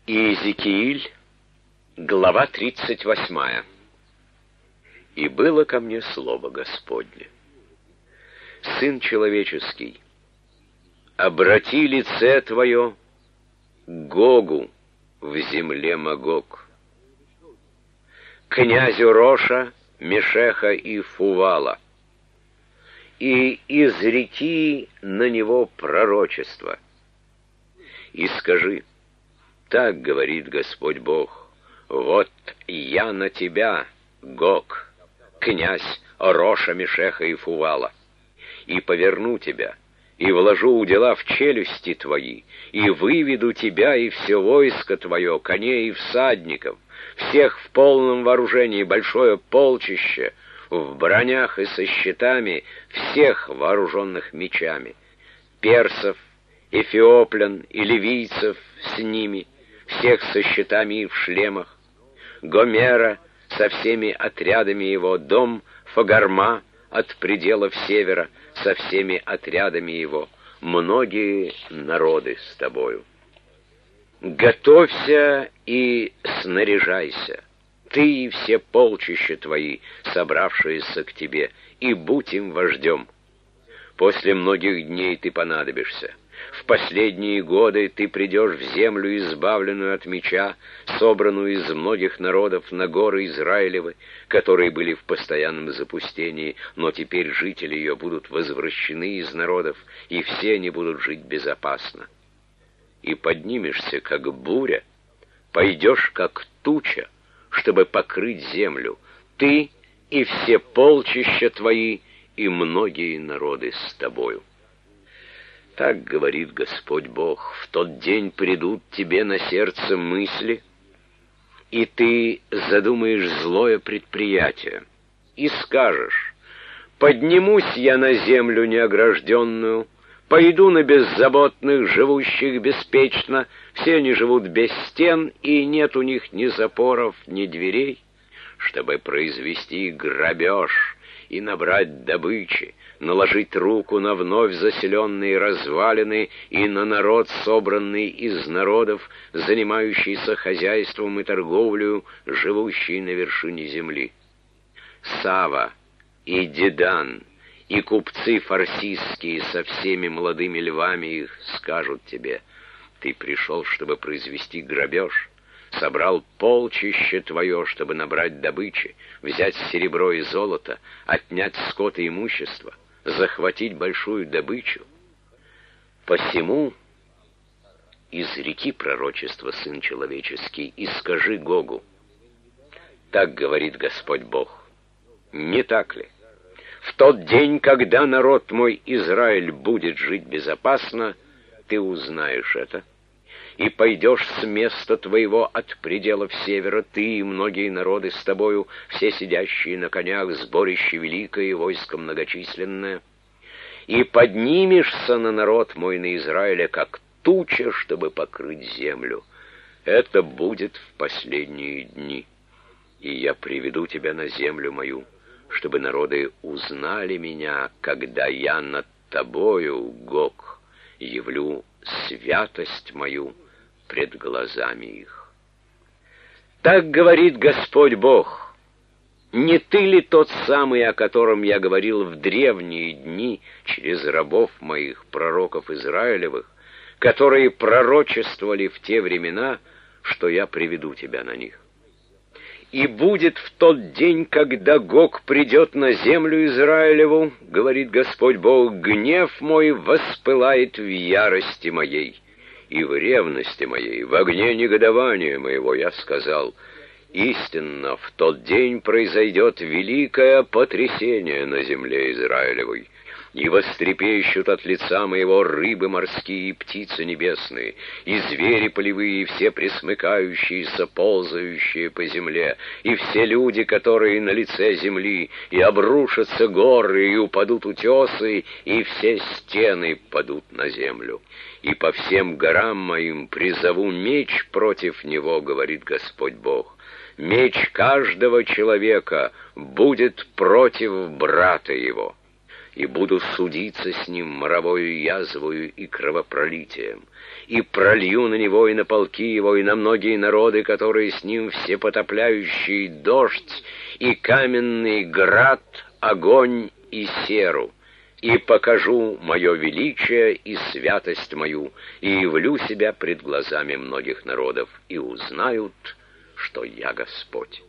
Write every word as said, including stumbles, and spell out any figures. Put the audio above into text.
Иезекииль, глава тридцать восьмая. «И было ко мне слово Господне: Сын человеческий, обрати лице твое к Гогу в земле Магог, князю Роша, Мешеха и Фувала, и изреки на него пророчество, и скажи: так говорит Господь Бог, вот я на тебя, Гог, князь Роша, Мешеха и Фувала, и поверну тебя, и вложу удила в челюсти твои, и выведу тебя и все войско твое, коней и всадников, всех в полном вооружении, большое полчище, в бронях и со щитами, всех вооруженных мечами, персов, эфиоплян и ливийцев с ними, всех со щитами и в шлемах, Гомера со всеми отрядами его, дом Фагарма от пределов севера со всеми отрядами его, многие народы с тобою. Готовься и снаряжайся, ты и все полчища твои, собравшиеся к тебе, и будь им вождем. После многих дней ты понадобишься. В последние годы ты придешь в землю, избавленную от меча, собранную из многих народов на горы Израилевы, которые были в постоянном запустении, но теперь жители ее будут возвращены из народов, и все они будут жить безопасно. И поднимешься, как буря, пойдешь, как туча, чтобы покрыть землю, ты и все полчища твои, и многие народы с тобою. Так говорит Господь Бог: в тот день придут тебе на сердце мысли, и ты задумаешь злое предприятие, и скажешь: поднимусь я на землю неогражденную, пойду на беззаботных, живущих беспечно, все они живут без стен, и нет у них ни запоров, ни дверей, чтобы произвести грабеж и набрать добычи, наложить руку на вновь заселенные развалины и на народ, собранный из народов, занимающийся хозяйством и торговлею, живущий на вершине земли. Сава и Дедан, и купцы фарсистские со всеми молодыми львами их скажут тебе: ты пришел, чтобы произвести грабеж, собрал полчище твое, чтобы набрать добычи, взять серебро и золото, отнять скот и имущество, захватить большую добычу. Посему изреки пророчество, Сын человеческий, и скажи Гогу: так говорит Господь Бог. Не так ли? В тот день, когда народ мой Израиль будет жить безопасно, ты узнаешь это, и пойдешь с места твоего от пределов севера, ты и многие народы с тобою, все сидящие на конях, сборище великое и войско многочисленное, и поднимешься на народ мой, на Израиля, как туча, чтобы покрыть землю. Это будет в последние дни, и я приведу тебя на землю мою, чтобы народы узнали меня, когда я над тобою, Гог, явлю святость мою пред глазами их. Так говорит Господь Бог: не ты ли тот самый, о котором я говорил в древние дни через рабов моих, пророков Израилевых, которые пророчествовали в те времена, что я приведу тебя на них? И будет в тот день, когда Гог придет на землю Израилеву, говорит Господь Бог, гнев мой воспылает в ярости моей, и в ревности моей, в огне негодования моего, я сказал: истинно, в тот день произойдет великое потрясение на земле Израилевой, и вострепещут от лица моего рыбы морские и птицы небесные, и звери полевые, и все пресмыкающиеся, ползающие по земле, и все люди, которые на лице земли, и обрушатся горы, и упадут утесы, и все стены падут на землю. И по всем горам моим призову меч против него, говорит Господь Бог. Меч каждого человека будет против брата его. и буду судиться с ним моровою язвою и кровопролитием, и пролью на него и на полки его, и на многие народы, которые с ним всепотопляющий дождь, и каменный град, огонь и серу, и покажу мое величие и святость мою, и явлю себя пред глазами многих народов, и узнают, что я Господь».